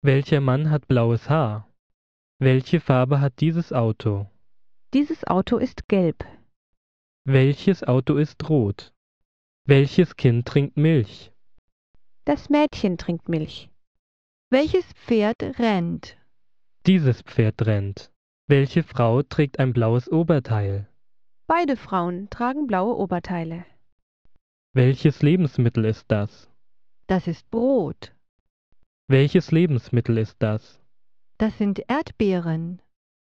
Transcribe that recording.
Welcher Mann hat blaues Haar? Welche Farbe hat dieses Auto? Dieses Auto ist gelb. Welches Auto ist rot? Welches Kind trinkt Milch? Das Mädchen trinkt Milch. Welches Pferd rennt? Dieses Pferd rennt. Welche Frau trägt ein blaues Oberteil? Beide Frauen tragen blaue Oberteile. Welches Lebensmittel ist das? Das ist Brot. Welches Lebensmittel ist das? Das sind Erdbeeren.